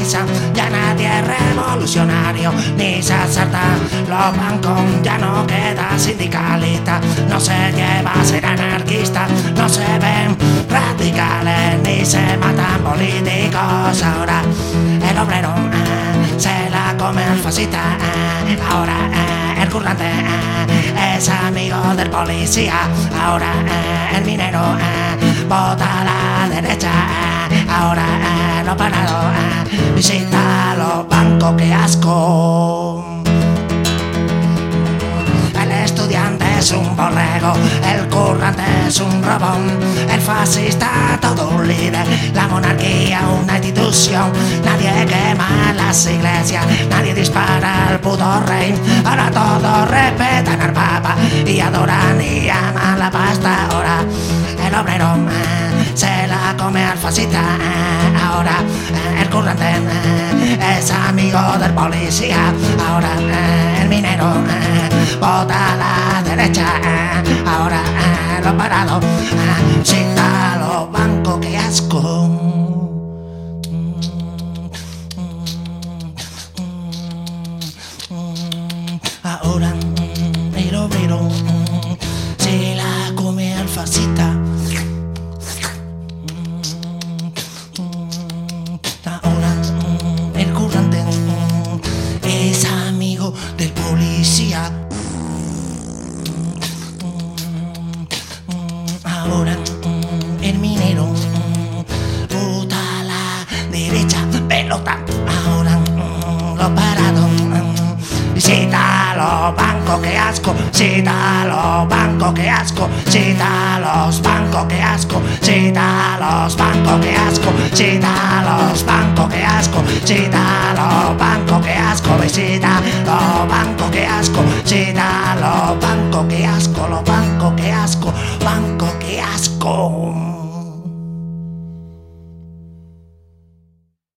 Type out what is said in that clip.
organizan, ya nadie es revolucionario ni se acerta. Los bancos ya no queda sindicalista, no se lleva a ser anarquista, no se ven radicales ni se matan políticos. Ahora el obrero se la come al fascista, ahora el currante es amigo del policía, ahora el minero vota a la derecha, ahora los parados visita los bancos, qué asco. El estudiante es un borrego, el currante es un robón, el fascista todo un líder, la monarquía una institución. Nadie quema las iglesias, nadie dispara al puto rey, ahora todos respetan al papa y adoran y aman la pasta. Ahora el obrero se la come al fascista, ahora el currante es amigo del policía, ahora el minero vota a la derecha, ahora los parados cita a los bancos, qué asco. Ahora el obrero se la come al fascista, ahora el currante es amigo del policía, ahora el minero vota a la derecha, pelota, ahora los parados cita a los bancos, qué asco, cita a los bancos, qué asco, cita a los bancos, qué asco, cita a los bancos, qué asco, cita a los bancos, qué asco, cita a los bancos, qué asco, visita los bancos, qué asco.